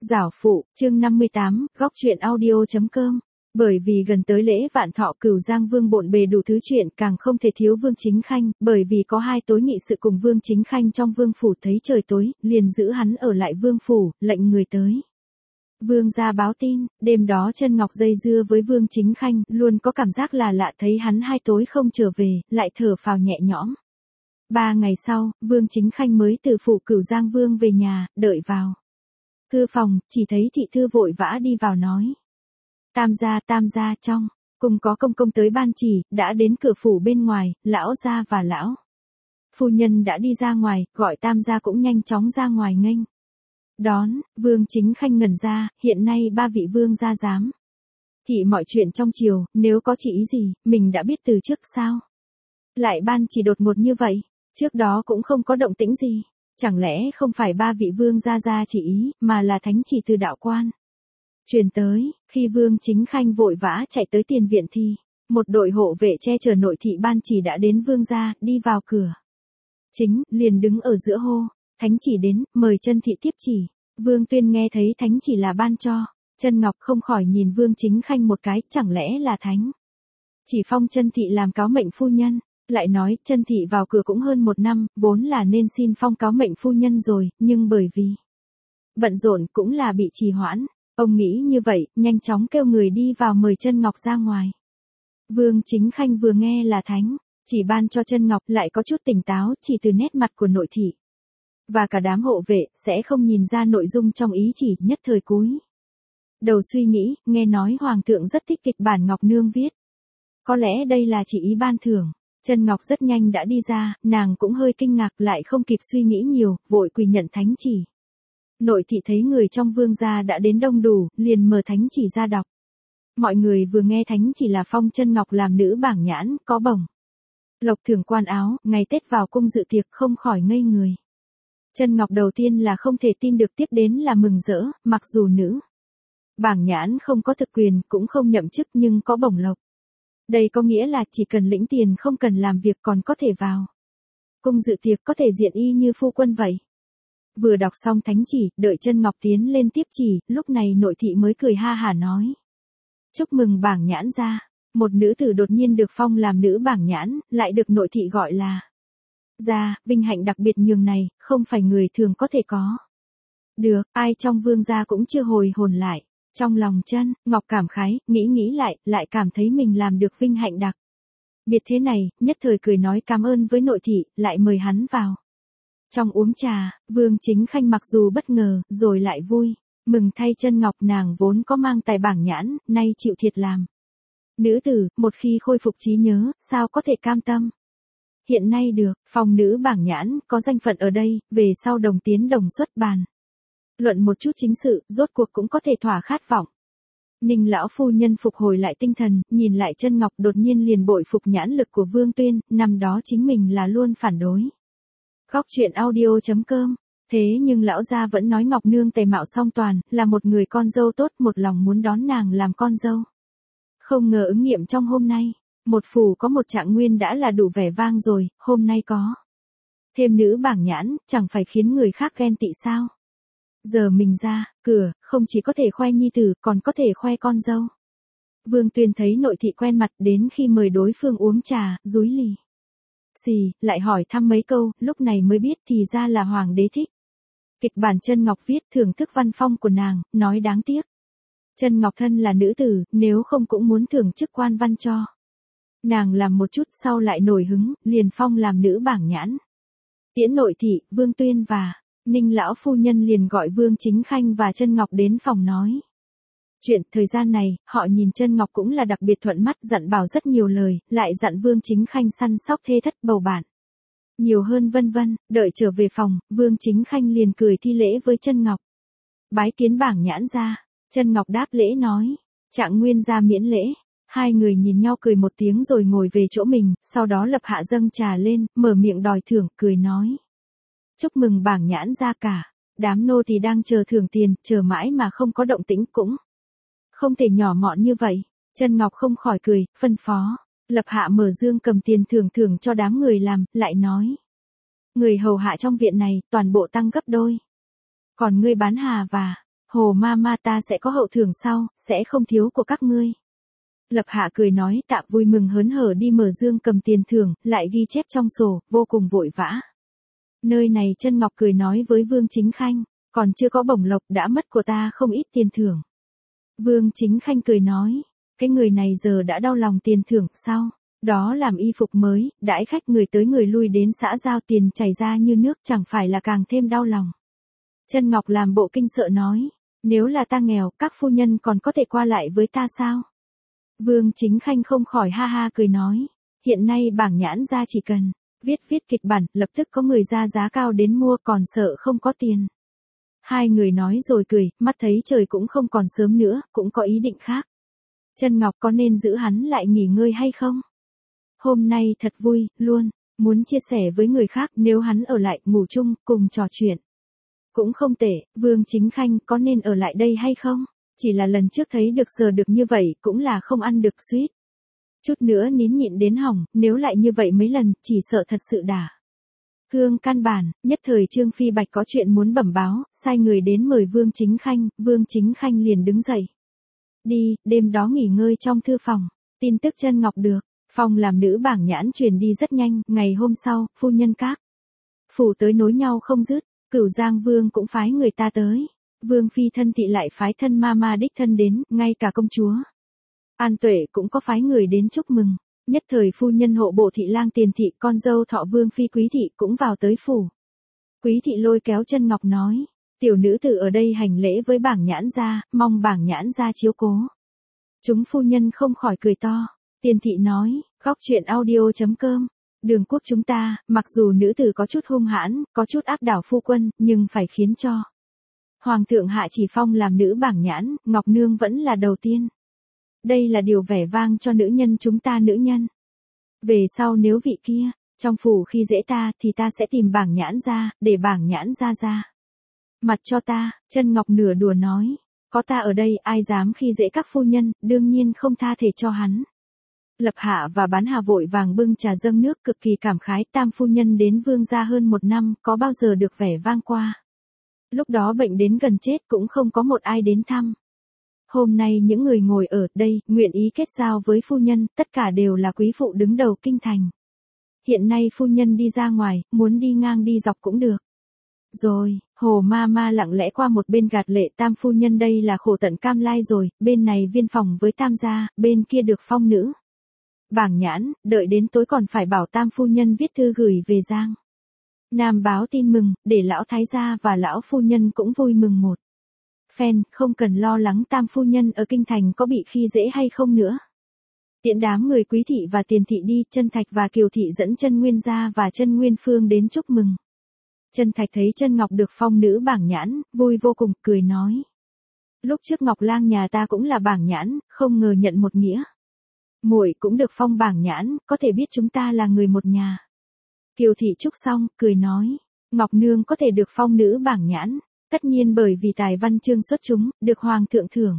Giảo phụ, chương 58, góc truyện audio.com. Bởi vì gần tới lễ vạn thọ Cửu Giang Vương bộn bề đủ thứ chuyện, càng không thể thiếu Vương Chính Khanh, bởi vì có hai tối nghị sự cùng Vương Chính Khanh trong vương phủ, thấy trời tối, liền giữ hắn ở lại vương phủ, lệnh người tới. Vương gia báo tin, đêm đó Chân Ngọc dây dưa với Vương Chính Khanh, luôn có cảm giác là lạ, thấy hắn hai tối không trở về, lại thở phào nhẹ nhõm. 3 ngày sau, Vương Chính Khanh mới từ phủ Cửu Giang Vương về nhà, đợi vào thư phòng, chỉ thấy thị thư vội vã đi vào nói. Tam gia trong, cùng có công công tới ban chỉ, đã đến cửa phủ bên ngoài, lão gia và lão phu nhân đã đi ra ngoài, gọi Tam gia cũng nhanh chóng ra ngoài nghênh đón. Vương Chính Khanh ngẩn ra, hiện nay 3 vị vương gia giám thị mọi chuyện trong triều, nếu có chỉ ý gì, mình đã biết từ trước sao? Lại ban chỉ đột ngột như vậy, trước đó cũng không có động tĩnh gì. Chẳng lẽ không phải 3 vị vương gia chỉ ý, mà là thánh chỉ từ đạo quan truyền tới. Khi Vương Chính Khanh vội vã chạy tới tiền viện thì một đội hộ vệ che chở nội thị ban chỉ đã đến vương gia, đi vào cửa chính, liền đứng ở giữa hô, thánh chỉ đến, mời Chân thị tiếp chỉ. Vương Tuyên nghe thấy thánh chỉ là ban cho Chân Ngọc, không khỏi nhìn Vương Chính Khanh một cái, chẳng lẽ là thánh chỉ phong Chân thị làm cáo mệnh phu nhân. Lại nói, Chân thị vào cửa cũng hơn 1 năm, vốn là nên xin phong cáo mệnh phu nhân rồi, nhưng bởi vì bận rộn cũng là bị trì hoãn. Ông nghĩ như vậy, nhanh chóng kêu người đi vào mời Chân Ngọc ra ngoài. Vương Chính Khanh vừa nghe là thánh chỉ ban cho Chân Ngọc, lại có chút tỉnh táo, chỉ từ nét mặt của nội thị và cả đám hộ vệ, sẽ không nhìn ra nội dung trong ý chỉ, nhất thời cúi đầu suy nghĩ, nghe nói Hoàng thượng rất thích kịch bản Ngọc Nương viết. Có lẽ đây là chỉ ý ban thưởng. Chân Ngọc rất nhanh đã đi ra, nàng cũng hơi kinh ngạc, lại không kịp suy nghĩ nhiều, vội quỳ nhận thánh chỉ. Nội thị thấy người trong vương gia đã đến đông đủ, liền mở thánh chỉ ra đọc. Mọi người vừa nghe thánh chỉ là phong Chân Ngọc làm nữ bảng nhãn, có bổng lộc thưởng quan áo, ngày Tết vào cung dự tiệc, không khỏi ngây người. Chân Ngọc đầu tiên là không thể tin được, tiếp đến là mừng rỡ, mặc dù nữ bảng nhãn không có thực quyền, cũng không nhậm chức, nhưng có bổng lộc. Đây có nghĩa là chỉ cần lĩnh tiền, không cần làm việc còn có thể vào cung dự tiệc, có thể diện y như phu quân vậy. Vừa đọc xong thánh chỉ, đợi Chân Ngọc tiến lên tiếp chỉ, lúc này nội thị mới cười ha hả nói. Chúc mừng bảng nhãn gia. Một nữ tử đột nhiên được phong làm nữ bảng nhãn, lại được nội thị gọi là gia, vinh hạnh đặc biệt nhường này, không phải người thường có thể có được, ai trong vương gia cũng chưa hồi hồn lại. Trong lòng Chân Ngọc cảm khái, nghĩ lại cảm thấy mình làm được vinh hạnh đặc biệt thế này, nhất thời cười nói cảm ơn với nội thị, lại mời hắn vào trong uống trà. Vương Chính Khanh mặc dù bất ngờ, rồi lại vui mừng thay Chân Ngọc, nàng vốn có mang tài bảng nhãn, nay chịu thiệt làm nữ tử, một khi khôi phục trí nhớ, sao có thể cam tâm. Hiện nay được phong nữ bảng nhãn, có danh phận ở đây, về sau đồng tiến đồng xuất bàn luận một chút chính sự, rốt cuộc cũng có thể thỏa khát vọng. Ninh lão phu nhân phục hồi lại tinh thần, nhìn lại Chân Ngọc, đột nhiên liền bội phục nhãn lực của Vương Tuyên, năm đó chính mình là luôn phản đối. Góc truyện audio.com. Thế nhưng lão gia vẫn nói Ngọc Nương tài mạo song toàn, là một người con dâu tốt, một lòng muốn đón nàng làm con dâu. Không ngờ ứng nghiệm trong hôm nay, một phủ có một trạng nguyên đã là đủ vẻ vang rồi, hôm nay có thêm nữ bảng nhãn, chẳng phải khiến người khác ghen tị sao? Giờ mình ra cửa, không chỉ có thể khoe nhi tử, còn có thể khoe con dâu. Vương Tuyên thấy nội thị quen mặt, đến khi mời đối phương uống trà, dúi lì xì, lại hỏi thăm mấy câu, lúc này mới biết thì ra là hoàng đế thích kịch bản Chân Ngọc viết, thưởng thức văn phong của nàng, nói đáng tiếc Chân Ngọc thân là nữ tử, nếu không cũng muốn thưởng chức quan văn cho nàng làm một chút, sau lại nổi hứng, liền phong làm nữ bảng nhãn. Tiễn nội thị, Vương Tuyên và Ninh lão phu nhân liền gọi Vương Chính Khanh và Chân Ngọc đến phòng nói chuyện. Thời gian này, họ nhìn Chân Ngọc cũng là đặc biệt thuận mắt, dặn bảo rất nhiều lời, lại dặn Vương Chính Khanh săn sóc thê thất bầu bạn nhiều hơn vân vân. Đợi trở về phòng, Vương Chính Khanh liền cười thi lễ với Chân Ngọc. Bái kiến bảng nhãn gia. Chân Ngọc đáp lễ nói, trạng nguyên gia miễn lễ. Hai người nhìn nhau cười một tiếng rồi ngồi về chỗ mình, sau đó lập hạ dâng trà lên, mở miệng đòi thưởng, cười nói. Chúc mừng bảng nhãn gia cả. Đám nô thì đang chờ thưởng tiền, chờ mãi mà không có động tĩnh, cũng không thể nhỏ mọn như vậy. Chân Ngọc không khỏi cười, phân phó. Lập hạ mở dương cầm tiền thưởng cho đám người làm, lại nói. Người hầu hạ trong viện này, toàn bộ tăng gấp đôi. Còn ngươi bán hà và Hồ Mama ta sẽ có hậu thưởng sau, sẽ không thiếu của các ngươi. Lập Hạ cười nói Tạ vui mừng hớn hở đi mở dương cầm tiền thưởng, lại ghi chép trong sổ, vô cùng vội vã. Nơi này Chân Ngọc cười nói với Vương Chính Khanh, còn chưa có bổng lộc đã mất của ta không ít tiền thưởng. Vương Chính Khanh cười nói, cái người này giờ đã đau lòng tiền thưởng sao? Đó làm y phục mới, đãi khách người tới người lui đến xã giao tiền chảy ra như nước chẳng phải là càng thêm đau lòng. Chân Ngọc làm bộ kinh sợ nói, nếu là ta nghèo, các phu nhân còn có thể qua lại với ta sao? Vương Chính Khanh không khỏi ha ha cười nói, hiện nay bảng nhãn ra chỉ cần viết kịch bản, lập tức có người ra giá cao đến mua còn sợ không có tiền. Hai người nói rồi cười, mắt thấy trời cũng không còn sớm nữa, cũng có ý định khác. Chân Ngọc có nên giữ hắn lại nghỉ ngơi hay không? Hôm nay thật vui, luôn, muốn chia sẻ với người khác nếu hắn ở lại ngủ chung, cùng trò chuyện. Cũng không tệ, Vương Chính Khanh có nên ở lại đây hay không? Chỉ là lần trước thấy được sờ được như vậy cũng là không ăn được suýt. Chút nữa nín nhịn đến hỏng, nếu lại như vậy mấy lần, chỉ sợ thật sự đả thương căn bản. Nhất thời Trương Phi Bạch có chuyện muốn bẩm báo, sai người đến mời Vương Chính Khanh liền đứng dậy. Đi, đêm đó nghỉ ngơi trong thư phòng, tin tức Chân Ngọc được, phòng làm nữ bảng nhãn truyền đi rất nhanh, ngày hôm sau, phu nhân các phủ tới nối nhau không dứt, Cửu Giang Vương cũng phái người ta tới. Vương Phi thân thị lại phái thân Mama đích thân đến, ngay cả công chúa An Tuệ cũng có phái người đến chúc mừng. Nhất thời phu nhân hộ bộ thị lang Tiền thị, con dâu Thọ Vương Phi Quý thị cũng vào tới phủ. Quý thị lôi kéo Chân Ngọc nói, tiểu nữ tử ở đây hành lễ với bảng nhãn gia, mong bảng nhãn gia chiếu cố. Chúng phu nhân không khỏi cười to. Tiền thị nói, góc chuyện audio.com. Đường quốc chúng ta, mặc dù nữ tử có chút hung hãn, có chút áp đảo phu quân, nhưng phải khiến cho Hoàng thượng hạ chỉ phong làm nữ bảng nhãn, Ngọc Nương vẫn là đầu tiên. Đây là điều vẻ vang cho nữ nhân chúng ta nữ nhân. Về sau nếu vị kia, trong phủ khi dễ ta thì ta sẽ tìm bảng nhãn ra, để bảng nhãn ra. Mặt cho ta, Chân Ngọc nửa đùa nói, có ta ở đây ai dám khi dễ các phu nhân, đương nhiên không tha thể cho hắn. Lập Hạ và Bán Hà vội vàng bưng trà dâng nước cực kỳ cảm khái, tam phu nhân đến Vương gia hơn 1 năm, có bao giờ được vẻ vang qua. Lúc đó bệnh đến gần chết cũng không có một ai đến thăm. Hôm nay những người ngồi ở đây, nguyện ý kết giao với phu nhân, tất cả đều là quý phụ đứng đầu kinh thành. Hiện nay phu nhân đi ra ngoài, muốn đi ngang đi dọc cũng được. Rồi, Hồ Mama lặng lẽ qua một bên gạt lệ, tam phu nhân đây là khổ tận cam lai rồi, bên này viên phòng với tam gia, bên kia được phong nữ bảng nhãn, đợi đến tối còn phải bảo tam phu nhân viết thư gửi về Giang Nam báo tin mừng, để lão thái gia và lão phu nhân cũng vui mừng một phen, không cần lo lắng tam phu nhân ở kinh thành có bị khi dễ hay không nữa. Tiễn đám người Quý thị và Tiền thị đi, Chân Thạch và Kiều thị dẫn Chân Nguyên gia và Chân Nguyên Phương đến chúc mừng. Chân Thạch thấy Chân Ngọc được phong nữ bảng nhãn, vui vô cùng, cười nói: Lúc trước Ngọc lang nhà ta cũng là bảng nhãn, không ngờ nhận một nghĩa. Muội cũng được phong bảng nhãn, có thể biết chúng ta là người một nhà. Kiều thị chúc xong, cười nói: Ngọc nương có thể được phong nữ bảng nhãn, tất nhiên bởi vì tài văn chương xuất chúng, được hoàng thượng thưởng.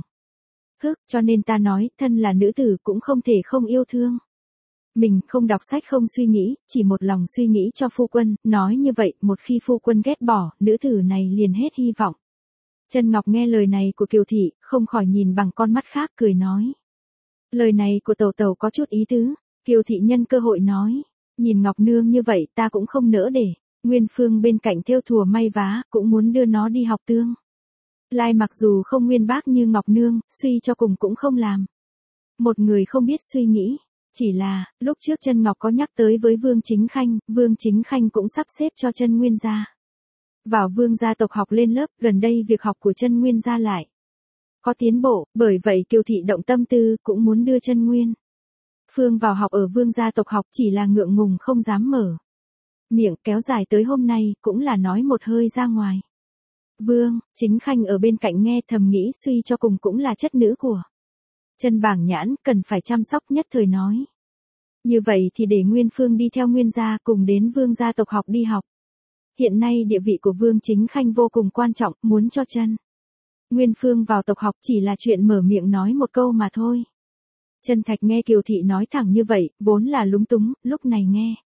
Cho nên ta nói, thân là nữ tử cũng không thể không yêu thương. Mình không đọc sách không suy nghĩ, chỉ một lòng suy nghĩ cho phu quân, nói như vậy, một khi phu quân ghét bỏ, nữ tử này liền hết hy vọng. Chân Ngọc nghe lời này của Kiều thị, không khỏi nhìn bằng con mắt khác, cười nói: Lời này của tẩu tẩu có chút ý tứ. Kiều thị nhân cơ hội nói: Nhìn Ngọc nương như vậy, ta cũng không nỡ để Nguyên Phương bên cạnh thêu thùa may vá, cũng muốn đưa nó đi học tương lai, mặc dù không nguyên bác như Ngọc nương, suy cho cùng cũng không làm một người không biết suy nghĩ. Chỉ là, lúc trước Chân Ngọc có nhắc tới với Vương Chính Khanh cũng sắp xếp cho Chân Nguyên gia vào Vương gia tộc học lên lớp, gần đây việc học của Chân Nguyên gia lại có tiến bộ, bởi vậy Kiều thị động tâm tư, cũng muốn đưa Chân Nguyên Phương vào học ở Vương gia tộc học, chỉ là ngượng ngùng không dám mở miệng, kéo dài tới hôm nay, cũng là nói một hơi ra ngoài. Vương Chính Khanh ở bên cạnh nghe thầm nghĩ, suy cho cùng cũng là chất nữ của Chân bảng nhãn, cần phải chăm sóc, nhất thời nói: Như vậy thì để Nguyên Phương đi theo Nguyên gia cùng đến Vương gia tộc học đi học. Hiện nay địa vị của Vương Chính Khanh vô cùng quan trọng, muốn cho Chân Nguyên Phương vào tộc học chỉ là chuyện mở miệng nói một câu mà thôi. Chân Thạch nghe Kiều thị nói thẳng như vậy, vốn là lúng túng, lúc này nghe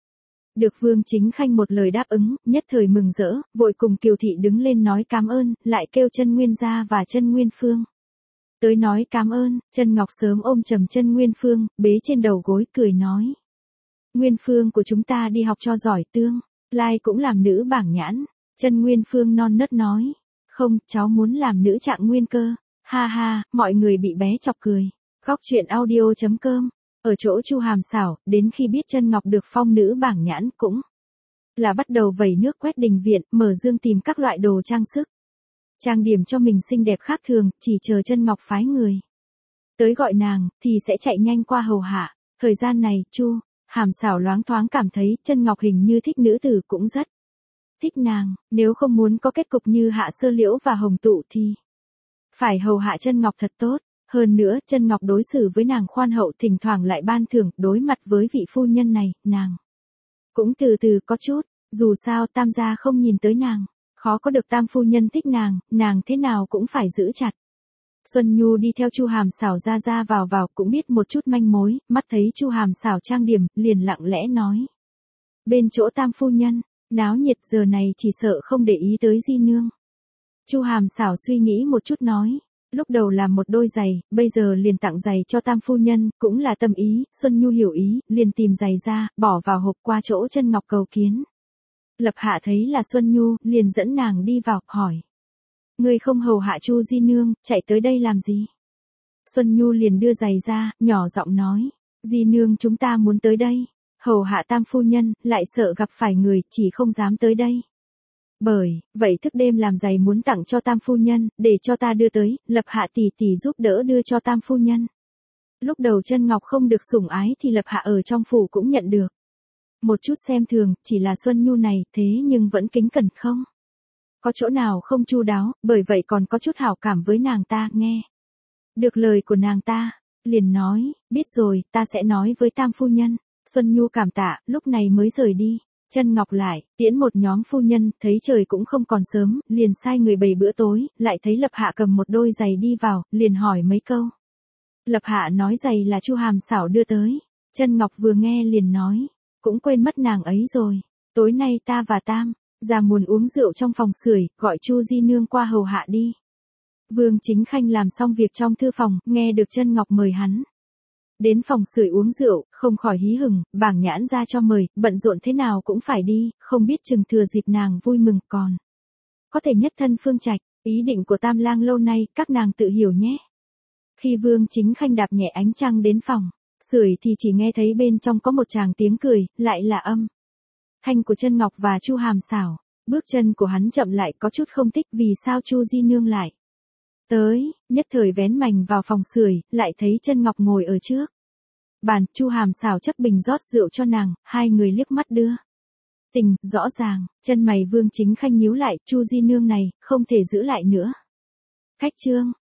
Được Vương Chính Khanh một lời đáp ứng, nhất thời mừng rỡ, vội cùng Kiều Thị đứng lên nói cảm ơn, lại kêu Chân Nguyên gia và Chân Nguyên Phương tới nói cảm ơn. Chân Ngọc sớm ôm chầm Chân Nguyên Phương, bế trên đầu gối cười nói. Nguyên Phương của chúng ta đi học cho giỏi, tương lai cũng làm nữ bảng nhãn. Chân Nguyên Phương non nớt nói. Không, cháu muốn làm nữ trạng nguyên cơ. Ha ha, mọi người bị bé chọc cười. Góc truyện audio.com. Ở chỗ Chu Hàm Xảo, đến khi biết Chân Ngọc được phong nữ bảng nhãn cũng là bắt đầu vẩy nước quét đình viện, mở dương tìm các loại đồ trang sức. Trang điểm cho mình xinh đẹp khác thường, chỉ chờ Chân Ngọc phái người tới gọi nàng, thì sẽ chạy nhanh qua hầu hạ. Thời gian này, Chu Hàm Xảo loáng thoáng cảm thấy Chân Ngọc hình như thích nữ tử cũng rất thích nàng, nếu không muốn có kết cục như Hạ Sơ Liễu và Hồng Tụ thì phải hầu hạ Chân Ngọc thật tốt. Hơn nữa, Chân Ngọc đối xử với nàng khoan hậu, thỉnh thoảng lại ban thưởng. Đối mặt với vị phu nhân này, nàng cũng từ từ có chút, dù sao Tam gia không nhìn tới nàng, khó có được Tam phu nhân thích nàng thế nào cũng phải giữ chặt. Xuân Nhu đi theo Chu Hàm Xảo ra vào cũng biết một chút manh mối, mắt thấy Chu Hàm Xảo trang điểm, liền lặng lẽ nói. Bên chỗ Tam phu nhân, náo nhiệt, giờ này chỉ sợ không để ý tới Di nương. Chu Hàm Xảo suy nghĩ một chút nói. Lúc đầu làm một đôi giày, bây giờ liền tặng giày cho Tam phu nhân, cũng là tâm ý. Xuân Nhu hiểu ý, liền tìm giày ra, bỏ vào hộp qua chỗ Chân Ngọc cầu kiến. Lập Hạ thấy là Xuân Nhu, liền dẫn nàng đi vào, hỏi. Ngươi không hầu hạ Chu Di nương, chạy tới đây làm gì? Xuân Nhu liền đưa giày ra, nhỏ giọng nói. Di nương chúng ta muốn tới đây, hầu hạ Tam phu nhân, lại sợ gặp phải người, chỉ không dám tới đây. Bởi vậy thức đêm làm giày muốn tặng cho Tam phu nhân, để cho ta đưa tới. Lập Hạ tỷ tỷ giúp đỡ đưa cho Tam phu nhân. Lúc đầu Chân Ngọc không được sủng ái thì Lập Hạ ở trong phủ cũng nhận được một chút xem thường, chỉ là Xuân Nhu này, thế nhưng vẫn kính cẩn không có chỗ nào không chu đáo, bởi vậy còn có chút hảo cảm với nàng ta. Nghe được lời của nàng ta, liền nói, biết rồi, ta sẽ nói với Tam phu nhân. Xuân Nhu cảm tạ, lúc này mới rời đi. Chân Ngọc lại tiễn một nhóm phu nhân, thấy trời cũng không còn sớm, liền sai người bày bữa tối, lại thấy Lập Hạ cầm một đôi giày đi vào, liền hỏi mấy câu. Lập Hạ nói giày là Chu Hàm Xảo đưa tới. Chân Ngọc vừa nghe liền nói, cũng quên mất nàng ấy rồi. Tối nay ta và Tam gia muốn uống rượu trong phòng sưởi, gọi Chu Di nương qua hầu hạ đi. Vương Chính Khanh làm xong việc trong thư phòng, nghe được Chân Ngọc mời hắn đến phòng sưởi uống rượu, không khỏi hí hửng, bảng nhãn ra cho mời, bận rộn thế nào cũng phải đi, không biết chừng thừa dịp nàng vui mừng còn có thể nhất thân phương trạch. Ý định của Tam lang lâu nay, các nàng tự hiểu nhé. Khi Vương Chính Khanh đạp nhẹ ánh trăng đến phòng sưởi thì chỉ nghe thấy bên trong có một tràng tiếng cười, lại là âm thanh của Chân Ngọc và Chu Hàm Xảo. Bước chân của hắn chậm lại, có chút không thích, vì sao Chu Di nương lại tới. Nhất thời vén mành vào phòng sưởi, lại thấy Chân Ngọc ngồi ở trước bàn. Chu Hàm Xảo chấp bình rót rượu cho nàng, hai người liếc mắt đưa tình, rõ ràng. Chân mày Vương Chính Khanh nhíu lại, Chu Di nương này không thể giữ lại nữa. Khách trương